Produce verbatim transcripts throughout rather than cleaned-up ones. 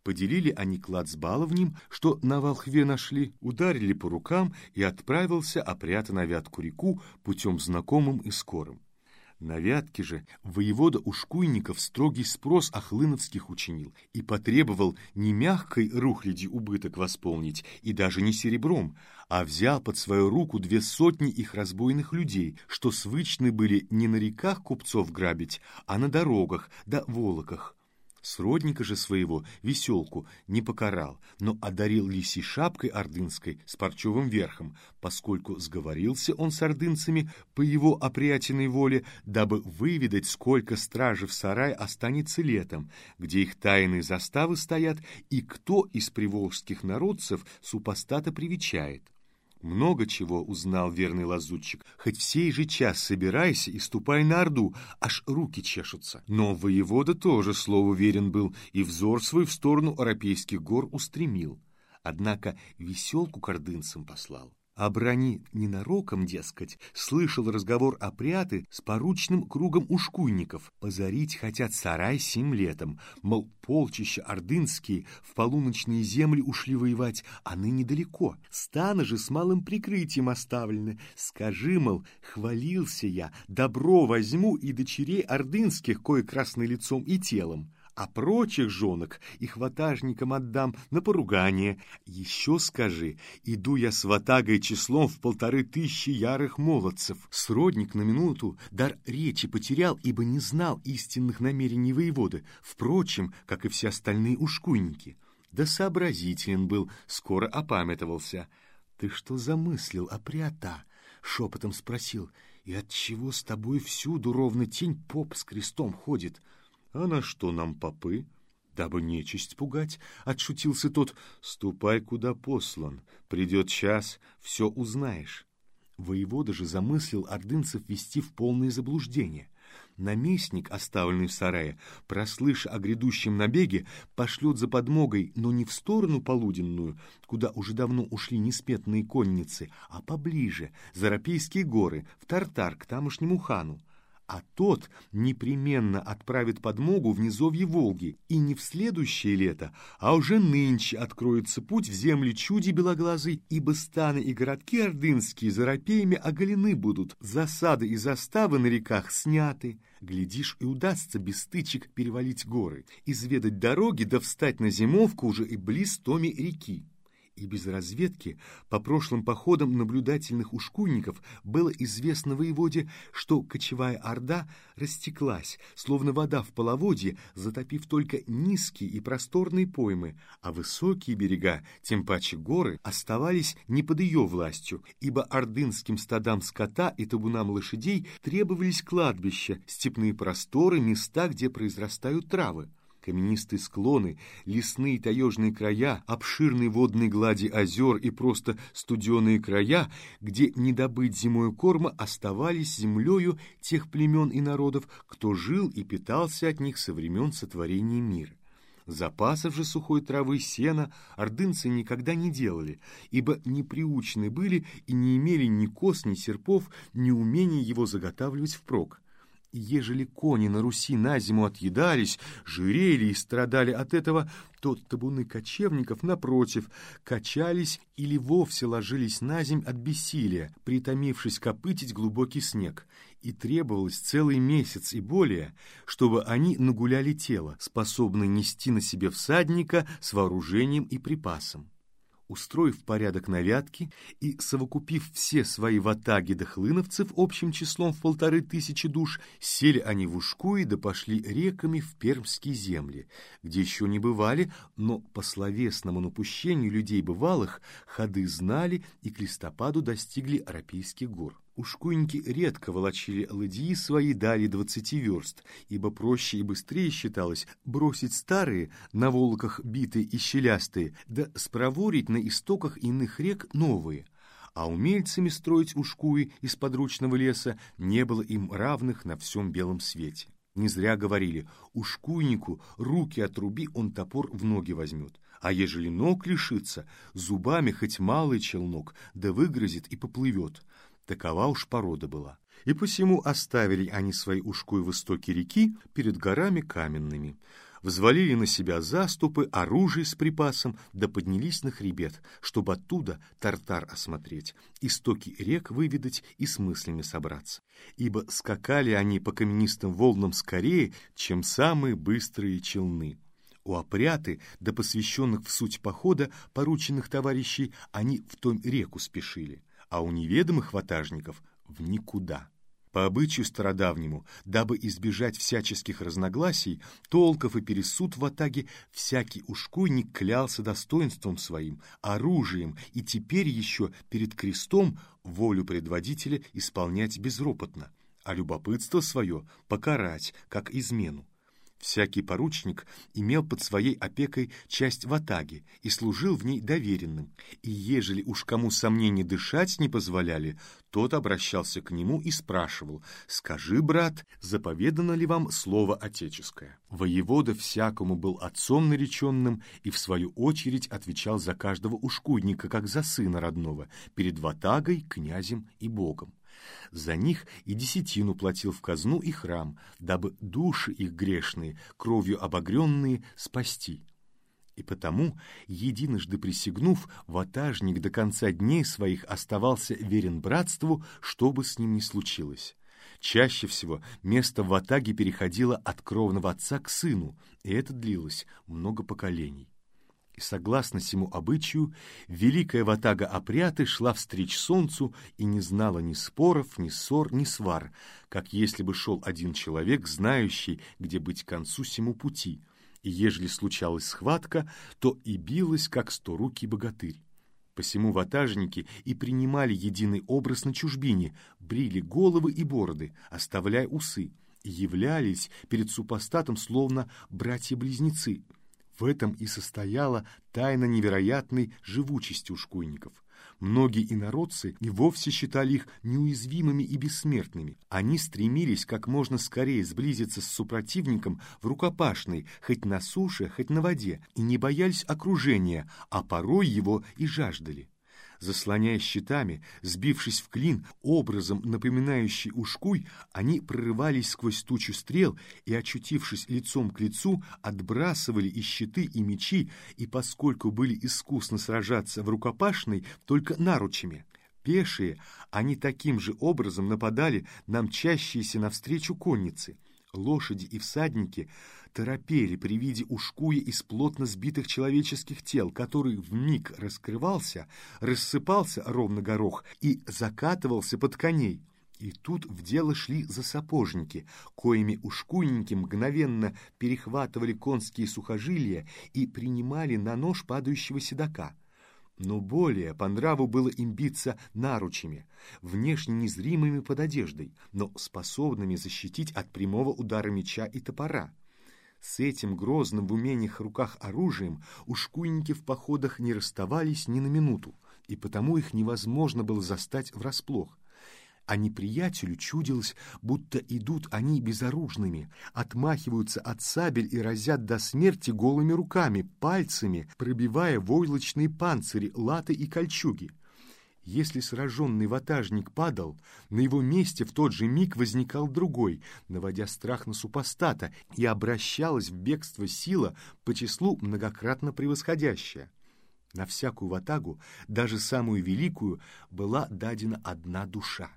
Поделили они клад с баловнем, что на волхве нашли, ударили по рукам, и отправился опрята на Вятку реку путем знакомым и скорым. На Вятке же воевода Ушкуйников строгий спрос охлыновских учинил и потребовал не мягкой рухляди убыток восполнить и даже не серебром, а взял под свою руку две сотни их разбойных людей, что свычны были не на реках купцов грабить, а на дорогах да волоках. Сродника же своего, Веселку, не покарал, но одарил лисей шапкой ордынской с парчевым верхом, поскольку сговорился он с ордынцами по его опрятиной воле, дабы выведать, сколько стражи в сарае останется летом, где их тайные заставы стоят и кто из приволжских народцев супостата привечает. Много чего узнал верный лазутчик, хоть в сей же час собирайся и ступай на Орду, аж руки чешутся. Но воевода тоже слову верен был и взор свой в сторону Арапейских гор устремил. Однако Веселку к ордынцам послал. А брони ненароком, дескать, слышал разговор опряты с поручным кругом ушкуйников. Позарить хотят сарай сим летом, мол, полчища ордынские в полуночные земли ушли воевать, а ныне далеко. Станы же с малым прикрытием оставлены. Скажи, мол, хвалился я, добро возьму и дочерей ордынских, кое красны лицом и телом. А прочих жонок их ватажникам отдам на поругание. Еще скажи, иду я с ватагой числом в полторы тысячи ярых молодцев. Сродник на минуту дар речи потерял, ибо не знал истинных намерений воеводы, впрочем, как и все остальные ушкуйники. Да сообразителен был, скоро опамятовался. — Ты что замыслил, опрята? — шепотом спросил. — И отчего с тобой всюду ровно тень поп с крестом ходит? — А на что нам попы? Дабы нечисть пугать, отшутился тот. Ступай, куда послан. Придет час, все узнаешь. Воевода же замыслил ордынцев вести в полное заблуждение. Наместник, оставленный в сарае, прослыша о грядущем набеге, пошлет за подмогой, но не в сторону полуденную, куда уже давно ушли несметные конницы, а поближе, за Арапейские горы, в Тартар, к тамошнему хану. А тот непременно отправит подмогу в низовье Волги, и не в следующее лето, а уже нынче откроется путь в земли чуди белоглазой, ибо станы и городки ордынские за рапеями оголены будут, засады и заставы на реках сняты. Глядишь, и удастся без стычек перевалить горы, изведать дороги, да встать на зимовку уже и близ томи реки. И без разведки по прошлым походам наблюдательных ушкуйников было известно воеводе, что кочевая орда растеклась, словно вода в половодье, затопив только низкие и просторные поймы, а высокие берега, тем паче горы, оставались не под ее властью, ибо ордынским стадам скота и табунам лошадей требовались кладбища, степные просторы, места, где произрастают травы. Каменистые склоны, лесные таежные края, обширные водные глади озер и просто студеные края, где не добыть зимою корма, оставались землею тех племен и народов, кто жил и питался от них со времен сотворения мира. Запасов же сухой травы, сена ордынцы никогда не делали, ибо не приучены были и не имели ни кос, ни серпов, ни умения его заготавливать впрок. Ежели кони на Руси на зиму отъедались, жирели и страдали от этого, то табуны кочевников, напротив, качались или вовсе ложились на земь от бессилия, притомившись копытить глубокий снег, и требовалось целый месяц и более, чтобы они нагуляли тело, способное нести на себе всадника с вооружением и припасом. Устроив порядок на Вятке и совокупив все свои ватаги да хлыновцев общим числом в полторы тысячи душ, сели они в Ушкуи да пошли реками в пермские земли, где еще не бывали, но по словесному напущению людей бывалых ходы знали и к листопаду достигли Арапейских гор. Ушкуйники редко волочили ладьи свои дали двадцати верст, ибо проще и быстрее считалось бросить старые, на волоках битые и щелястые, да спроворить на истоках иных рек новые. А умельцами строить ушкуи из подручного леса не было им равных на всем белом свете. Не зря говорили, ушкуйнику руки отруби, он топор в ноги возьмет. А ежели ног лишится, зубами хоть малый челнок, да выгрызет и поплывет. Такова уж порода была. И посему оставили они свои ушкуи в истоке реки перед горами каменными. взвалили на себя заступы, оружие с припасом, да поднялись на хребет, чтобы оттуда Тартар осмотреть, истоки рек выведать и с мыслями собраться. Ибо скакали они по каменистым волнам скорее, чем самые быстрые челны. У опряты, да посвященных в суть похода, порученных товарищей, они в том реку спешили, а у неведомых ватажников в никуда. По обычаю стародавнему, дабы избежать всяческих разногласий, толков и пересуд в ватаге, всякий ушкуйник клялся достоинством своим, оружием и теперь еще перед крестом волю предводителя исполнять безропотно, а любопытство свое покарать, как измену. Всякий поручник имел под своей опекой часть ватаги и служил в ней доверенным, и ежели уж кому сомнений дышать не позволяли, тот обращался к нему и спрашивал: «Скажи, брат, заповедано ли вам слово отеческое?» Воевода всякому был отцом нареченным и в свою очередь отвечал за каждого ушкуйника, как за сына родного, перед ватагой, князем и богом. За них и десятину платил в казну и храм, дабы души их грешные, кровью обогренные, спасти. И потому, единожды присягнув, ватажник до конца дней своих оставался верен братству, что бы с ним ни случилось. Чаще всего место в ватаге переходило от кровного отца к сыну, и это длилось много поколений. И согласно сему обычаю, великая ватага опряты шла встреч солнцу и не знала ни споров, ни ссор, ни свар, как если бы шел один человек, знающий, где быть к концу сему пути, и ежели случалась схватка, то и билась, как сторукий богатырь. Посему ватажники и принимали единый образ на чужбине, брили головы и бороды, оставляя усы, и являлись перед супостатом словно братья-близнецы. В этом и состояла тайна невероятной живучести ушкуйников. Многие инородцы и вовсе считали их неуязвимыми и бессмертными. Они стремились как можно скорее сблизиться с супротивником в рукопашной, хоть на суше, хоть на воде, и не боялись окружения, а порой его и жаждали. Заслоняясь щитами, сбившись в клин, образом напоминающий ушкуй, они прорывались сквозь тучу стрел и, очутившись лицом к лицу, отбрасывали и щиты, и мечи, и, поскольку были искусно сражаться в рукопашной, только наручами. Пешие, они таким же образом нападали на мчащиеся навстречу конницы. Лошади и всадники торопели при виде ушкуя из плотно сбитых человеческих тел, который вмиг раскрывался, рассыпался ровно горох и закатывался под коней. И тут в дело шли засапожники, коими ушкуйники мгновенно перехватывали конские сухожилия и принимали на нож падающего седока. Но более по нраву было им биться наручами, внешне незримыми под одеждой, но способными защитить от прямого удара меча и топора. С этим грозным в умениях руках оружием ушкуйники в походах не расставались ни на минуту, и потому их невозможно было застать врасплох. А неприятелю чудилось, будто идут они безоружными, отмахиваются от сабель и разят до смерти голыми руками, пальцами, пробивая войлочные панцири, латы и кольчуги. Если сраженный ватажник падал, на его месте в тот же миг возникал другой, наводя страх на супостата, и обращалась в бегство сила по числу многократно превосходящая. На всякую ватагу, даже самую великую, была дадена одна душа.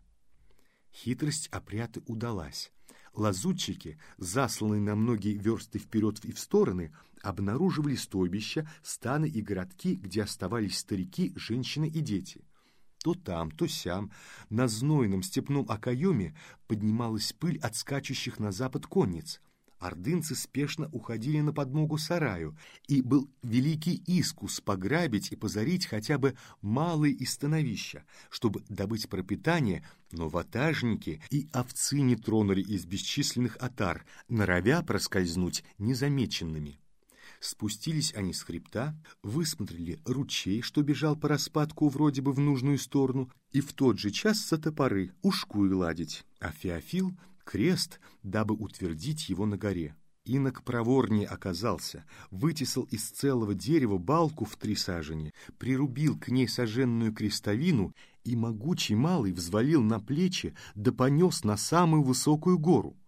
Хитрость опряты удалась. Лазутчики, засланные на многие версты вперед и в стороны, обнаруживали стойбища, станы и городки, где оставались старики, женщины и дети. То там, то сям, на знойном степном окоеме поднималась пыль от скачущих на запад конниц. Ордынцы спешно уходили на подмогу сараю, и был великий искус пограбить и позорить хотя бы малые из становища, чтобы добыть пропитание, но ватажники и овцы не тронули из бесчисленных отар, норовя проскользнуть незамеченными. Спустились они с хребта, высмотрели ручей, что бежал по распадку вроде бы в нужную сторону, и в тот же час за топоры ушкуй ладить, а Феофил — крест, дабы утвердить его на горе. Инок проворнее оказался, вытесал из целого дерева балку в три сажени, прирубил к ней соженную крестовину и могучий малый взвалил на плечи да понес на самую высокую гору.